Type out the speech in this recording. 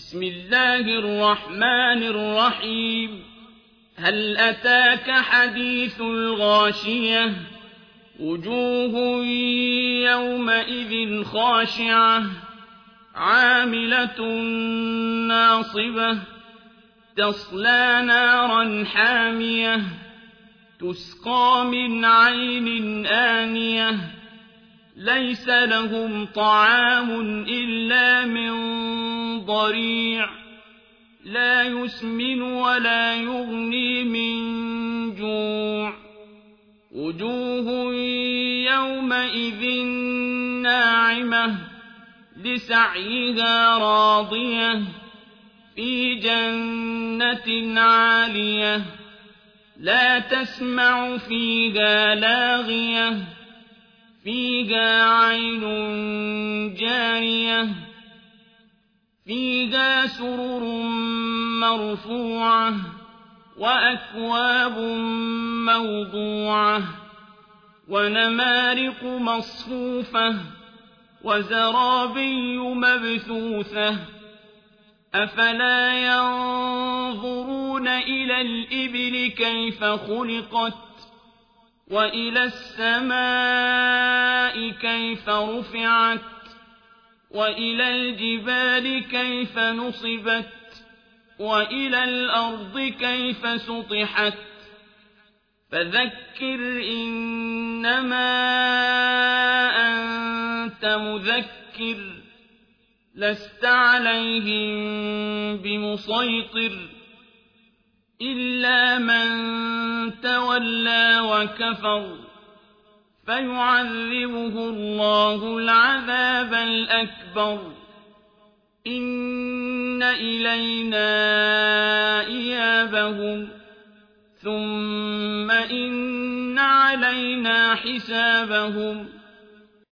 بسم الله الرحمن الرحيم هل أتاك حديث الغاشية وجوه يومئذ خاشعة عاملة ناصبة تصلى نارا حامية تسقى من عين آنية ليس لهم طعام إلا من ضريع لا يسمن ولا يغني من جوع وجوه يومئذ ناعمة لسعيها راضية في جنة عالية لا تسمع فيها لاغية فيها عين جارية فيها سرر مرفوعة وأكواب موضوعة ونمارق مصفوفة وزرابي مبثوثة أفلا ينظرون إلى الإبل كيف خلقت وإلى السماء كيف رفعت وإلى الجبال كيف نصبت وإلى الأرض كيف سطحت فذكر إنما أنت مذكر لست عليهم بمسيطر إلا من تولى وكفر فيعذبه الله العذاب الأكبر إن إلينا إيابهم ثم إن علينا حسابهم